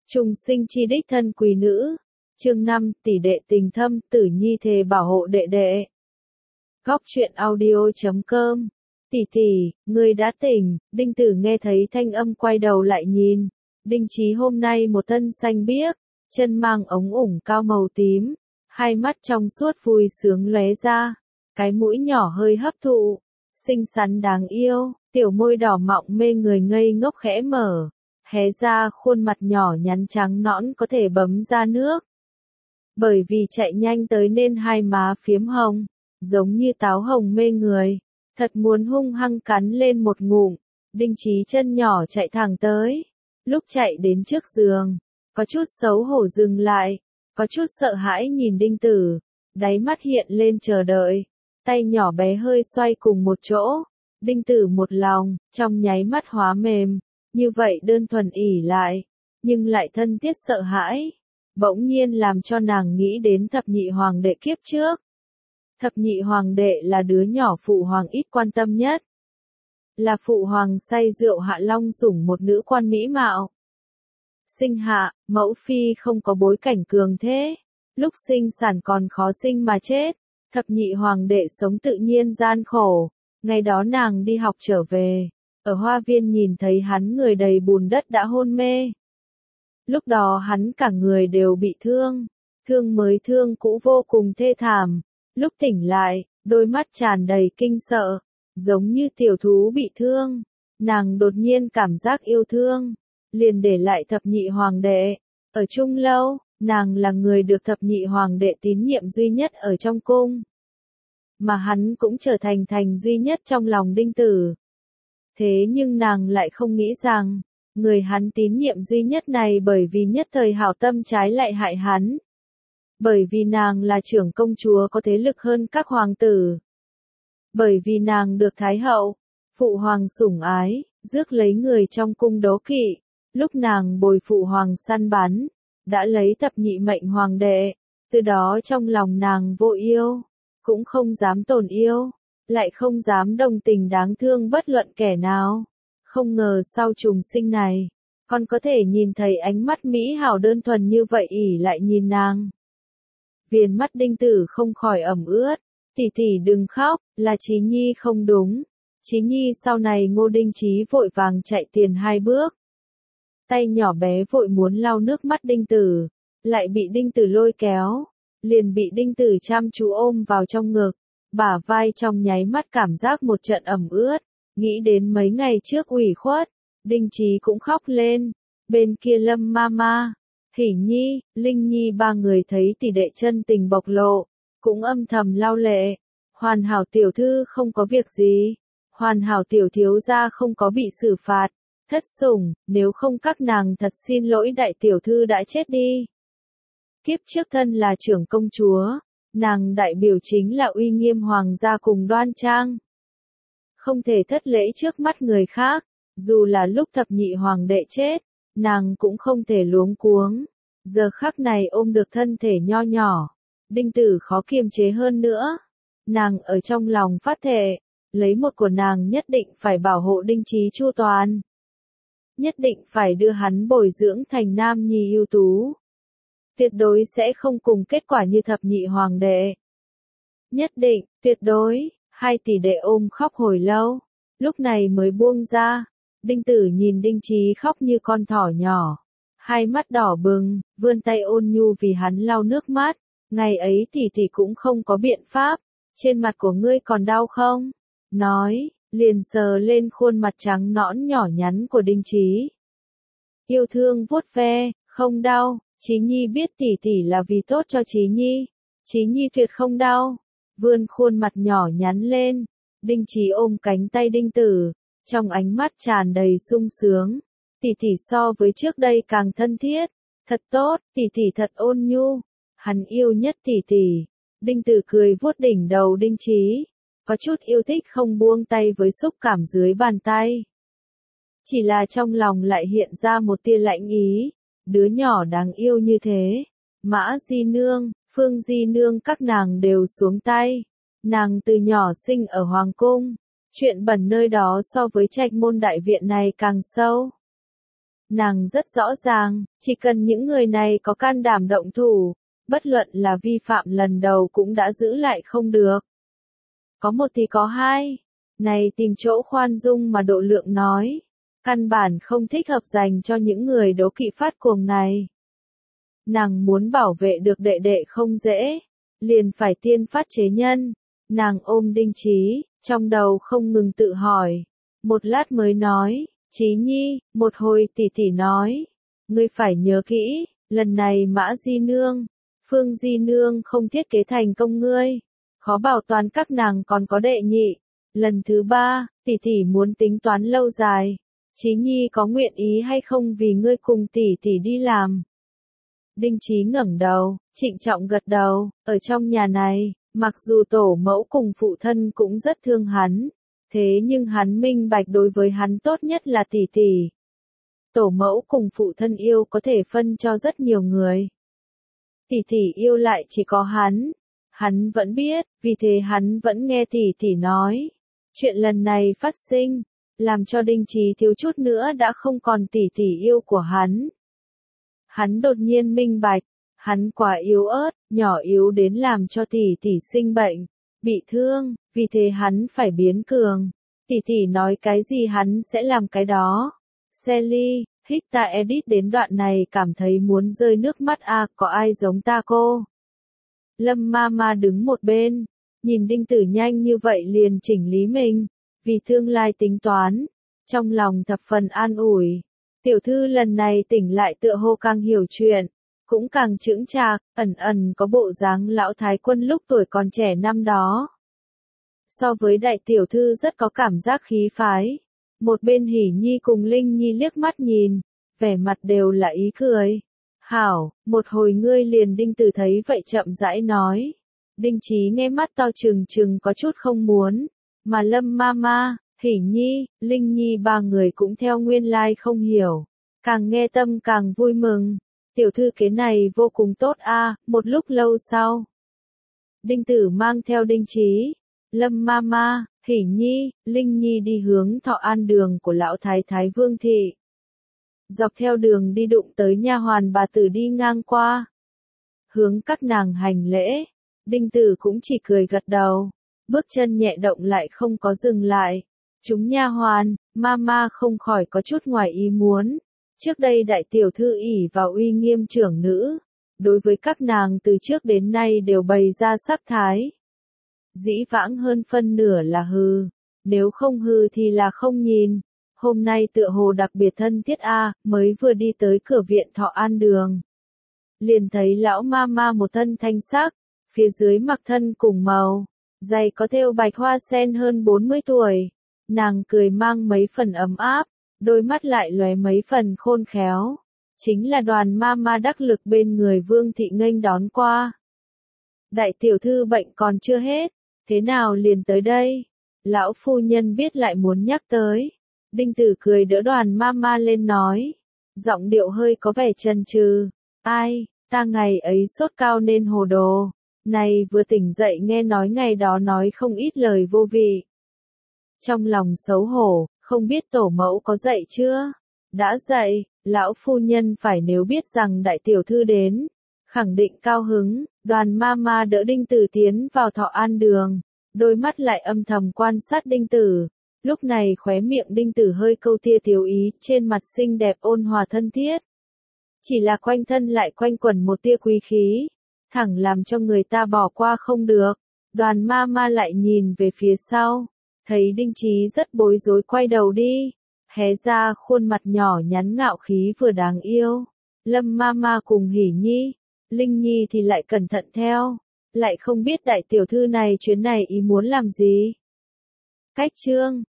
Trùng sinh chi đích thân quý nữ. Chương 5, tỷ đệ tình thâm, Tử Nhi thề bảo hộ đệ đệ. Góc truyện audio.com. Tỷ tỷ, ngươi đã tỉnh. Đinh Tử nghe thấy thanh âm quay đầu lại nhìn. Đinh Chí hôm nay một thân xanh biếc, chân mang ống ủng cao màu tím, hai mắt trong suốt vui sướng lóe ra, cái mũi nhỏ hơi hấp thụ, xinh xắn đáng yêu, tiểu môi đỏ mọng mê người ngây ngốc khẽ mở, hé ra khuôn mặt nhỏ nhắn trắng nõn có thể bấm ra nước. Bởi vì chạy nhanh tới nên hai má phiếm hồng, giống như táo hồng mê người, thật muốn hung hăng cắn lên một ngụm. Đinh Chí chân nhỏ chạy thẳng tới, lúc chạy đến trước giường, có chút xấu hổ dừng lại, có chút sợ hãi nhìn Đinh Tử, đáy mắt hiện lên chờ đợi, tay nhỏ bé hơi xoay cùng một chỗ. Đinh Tử một lòng, trong nháy mắt hóa mềm, như vậy đơn thuần ỉ lại, nhưng lại thân thiết sợ hãi, bỗng nhiên làm cho nàng nghĩ đến thập nhị hoàng đệ kiếp trước. Thập nhị hoàng đệ là đứa nhỏ phụ hoàng ít quan tâm nhất, là phụ hoàng say rượu hạ long sủng một nữ quan mỹ mạo. Sinh hạ, mẫu phi không có bối cảnh cường thế, lúc sinh sản còn khó sinh mà chết, thập nhị hoàng đệ sống tự nhiên gian khổ. Ngày đó nàng đi học trở về, ở hoa viên nhìn thấy hắn người đầy bùn đất đã hôn mê. Lúc đó hắn cả người đều bị thương, thương mới thương cũ vô cùng thê thảm. Lúc tỉnh lại, đôi mắt tràn đầy kinh sợ, giống như tiểu thú bị thương. Nàng đột nhiên cảm giác yêu thương, liền để lại thập nhị hoàng đệ. Ở chung lâu, nàng là người được thập nhị hoàng đệ tín nhiệm duy nhất ở trong cung. Mà hắn cũng trở thành duy nhất trong lòng Đinh Tử. Thế nhưng nàng lại không nghĩ rằng, người hắn tín nhiệm duy nhất này bởi vì nhất thời hảo tâm trái lại hại hắn. Bởi vì nàng là trưởng công chúa có thế lực hơn các hoàng tử. Bởi vì nàng được Thái hậu, phụ hoàng sủng ái, rước lấy người trong cung đố kỵ. Lúc nàng bồi phụ hoàng săn bắn, đã lấy thập nhị mệnh hoàng đệ, từ đó trong lòng nàng vô yêu, cũng không dám tổn yêu, lại không dám đồng tình đáng thương bất luận kẻ nào. Không ngờ sau trùng sinh này, còn có thể nhìn thấy ánh mắt mỹ hảo đơn thuần như vậy ỉ lại nhìn nàng. Viền mắt Đinh Tử không khỏi ẩm ướt, tỷ tỷ đừng khóc, là Chí Nhi không đúng. Chí Nhi sau này Ngô Đinh Chí vội vàng chạy tiền hai bước. Tay nhỏ bé vội muốn lau nước mắt Đinh Tử, lại bị Đinh Tử lôi kéo, liền bị Đinh Tử chăm chú ôm vào trong ngực, bả vai trong nháy mắt cảm giác một trận ẩm ướt, nghĩ đến mấy ngày trước ủy khuất, Đinh Chí cũng khóc lên. Bên kia Lâm Mama, Hỷ Nhi, Linh Nhi ba người thấy tỷ đệ chân tình bộc lộ, cũng âm thầm lau lệ. Hoàn hảo tiểu thư không có việc gì, hoàn hảo tiểu thiếu gia không có bị xử phạt. Thất sủng, nếu không các nàng thật xin lỗi đại tiểu thư đã chết đi. Kiếp trước thân là trưởng công chúa, nàng đại biểu chính là uy nghiêm hoàng gia cùng đoan trang. Không thể thất lễ trước mắt người khác, dù là lúc thập nhị hoàng đệ chết, nàng cũng không thể luống cuống. Giờ khắc này ôm được thân thể nho nhỏ, Đinh Tử khó kiềm chế hơn nữa. Nàng ở trong lòng phát thệ, lấy một của nàng nhất định phải bảo hộ Đinh Chí chu toàn. Nhất định phải đưa hắn bồi dưỡng thành nam nhi ưu tú. Tuyệt đối sẽ không cùng kết quả như thập nhị hoàng đệ. Nhất định, tuyệt đối, hai tỷ đệ ôm khóc hồi lâu, lúc này mới buông ra. Đinh Tử nhìn Đinh Chí khóc như con thỏ nhỏ, hai mắt đỏ bừng, vươn tay ôn nhu vì hắn lau nước mắt. Ngày ấy tỷ tỷ cũng không có biện pháp, trên mặt của ngươi còn đau không? Nói, liền sờ lên khuôn mặt trắng nõn nhỏ nhắn của Đinh Chí. Yêu thương vuốt ve, không đau. Chí Nhi biết tỷ tỷ là vì tốt cho Chí Nhi. Chí Nhi tuyệt không đau. Vươn khuôn mặt nhỏ nhắn lên. Đinh Chí ôm cánh tay Đinh Tử, trong ánh mắt tràn đầy sung sướng. Tỷ tỷ so với trước đây càng thân thiết. Thật tốt, tỷ tỷ thật ôn nhu. Hắn yêu nhất tỷ tỷ. Đinh Tử cười vuốt đỉnh đầu Đinh Chí, có chút yêu thích không buông tay với xúc cảm dưới bàn tay. Chỉ là trong lòng lại hiện ra một tia lạnh ý. Đứa nhỏ đáng yêu như thế, Mã Di Nương, Phương Di Nương các nàng đều xuống tay. Nàng từ nhỏ sinh ở Hoàng Cung, chuyện bẩn nơi đó so với Trạch Môn đại viện này càng sâu. Nàng rất rõ ràng, chỉ cần những người này có can đảm động thủ, bất luận là vi phạm lần đầu cũng đã giữ lại không được. Có một thì có hai. Này tìm chỗ khoan dung mà độ lượng nói. Căn bản không thích hợp dành cho những người đố kỵ phát cuồng này. Nàng muốn bảo vệ được đệ đệ không dễ. Liền phải tiên phát chế nhân. Nàng ôm Đinh Chí, trong đầu không ngừng tự hỏi. Một lát mới nói, Chí Nhi, một hồi tỷ tỷ nói. Ngươi phải nhớ kỹ, lần này Mã Di Nương, Phương Di Nương không thiết kế thành công ngươi. Khó bảo toàn các nàng còn có đệ nhị. Lần thứ ba, tỷ tỷ muốn tính toán lâu dài. Chí Nhi có nguyện ý hay không vì ngươi cùng tỷ tỷ đi làm? Đinh Chí ngẩng đầu, trịnh trọng gật đầu, ở trong nhà này, mặc dù tổ mẫu cùng phụ thân cũng rất thương hắn, thế nhưng hắn minh bạch đối với hắn tốt nhất là tỷ tỷ. Tổ mẫu cùng phụ thân yêu có thể phân cho rất nhiều người. Tỷ tỷ yêu lại chỉ có hắn. Hắn vẫn biết, vì thế hắn vẫn nghe tỷ tỷ nói. Chuyện lần này phát sinh, làm cho Đinh Chí thiếu chút nữa đã không còn tỷ tỷ yêu của hắn. Hắn đột nhiên minh bạch, hắn quá yếu ớt, nhỏ yếu đến làm cho tỷ tỷ sinh bệnh, bị thương, vì thế hắn phải biến cường. Tỷ tỷ nói cái gì hắn sẽ làm cái đó. Sally, Hicta edit đến đoạn này cảm thấy muốn rơi nước mắt có ai giống ta cô. Lâm Mama đứng một bên, nhìn Đinh Tử nhanh như vậy liền chỉnh lý mình, vì tương lai tính toán, trong lòng thập phần an ủi. Tiểu thư lần này tỉnh lại tựa hồ càng hiểu chuyện, cũng càng chững chạc, ẩn ẩn có bộ dáng lão thái quân lúc tuổi còn trẻ năm đó. So với đại tiểu thư rất có cảm giác khí phái. Một bên Hỉ Nhi cùng Linh Nhi liếc mắt nhìn, vẻ mặt đều là ý cười. Hảo, một hồi ngươi liền Đinh Tử thấy vậy chậm rãi nói. Đinh Chí nghe mắt to trừng trừng có chút không muốn, mà Lâm Mama, Hỉ Nhi, Linh Nhi ba người cũng theo nguyên lai không hiểu. Càng nghe tâm càng vui mừng. Tiểu thư kế này vô cùng tốt một lúc lâu sau. Đinh Tử mang theo Đinh Chí, Lâm Mama, Hỉ Nhi, Linh Nhi đi hướng Thọ An đường của lão thái thái Vương thị. Dọc theo đường đi đụng tới nha hoàn bà tử đi ngang qua. Hướng các nàng hành lễ, Đinh Tử cũng chỉ cười gật đầu, bước chân nhẹ động lại không có dừng lại. Chúng nha hoàn, Mama không khỏi có chút ngoài ý muốn. Trước đây đại tiểu thư ỷ vào uy nghiêm trưởng nữ, đối với các nàng từ trước đến nay đều bày ra sắc thái. Dĩ vãng hơn phân nửa là hư, nếu không hư thì là không nhìn. Hôm nay tựa hồ đặc biệt thân thiết mới vừa đi tới cửa viện Thọ An đường. Liền thấy lão Mama một thân thanh sắc, phía dưới mặc thân cùng màu, giày có thêu bạch hoa sen hơn 40 tuổi. Nàng cười mang mấy phần ấm áp, đôi mắt lại lóe mấy phần khôn khéo. Chính là Đoàn Mama đắc lực bên người Vương thị nghênh đón qua. Đại tiểu thư bệnh còn chưa hết, thế nào liền tới đây? Lão phu nhân biết lại muốn nhắc tới. Đinh Tử cười đỡ Đoàn Mama lên nói, giọng điệu hơi có vẻ chần chừ. Ai, ta ngày ấy sốt cao nên hồ đồ. Này vừa tỉnh dậy nghe nói ngày đó nói không ít lời vô vị. Trong lòng xấu hổ, không biết tổ mẫu có dậy chưa? Đã dậy, lão phu nhân phải nếu biết rằng đại tiểu thư đến, khẳng định cao hứng. Đoàn Mama đỡ Đinh Tử tiến vào Thọ An đường, đôi mắt lại âm thầm quan sát Đinh Tử. Lúc này khóe miệng Đinh Tử hơi câu tia tiểu ý, trên mặt xinh đẹp ôn hòa thân thiết. Chỉ là quanh thân lại quanh quẩn một tia quý khí, thẳng làm cho người ta bỏ qua không được. Đoàn Mama lại nhìn về phía sau, thấy Đinh Chí rất bối rối quay đầu đi, hé ra khuôn mặt nhỏ nhắn ngạo khí vừa đáng yêu. Lâm Mama cùng Hỉ Nhi, Linh Nhi thì lại cẩn thận theo, lại không biết đại tiểu thư này chuyến này ý muốn làm gì. Cách chương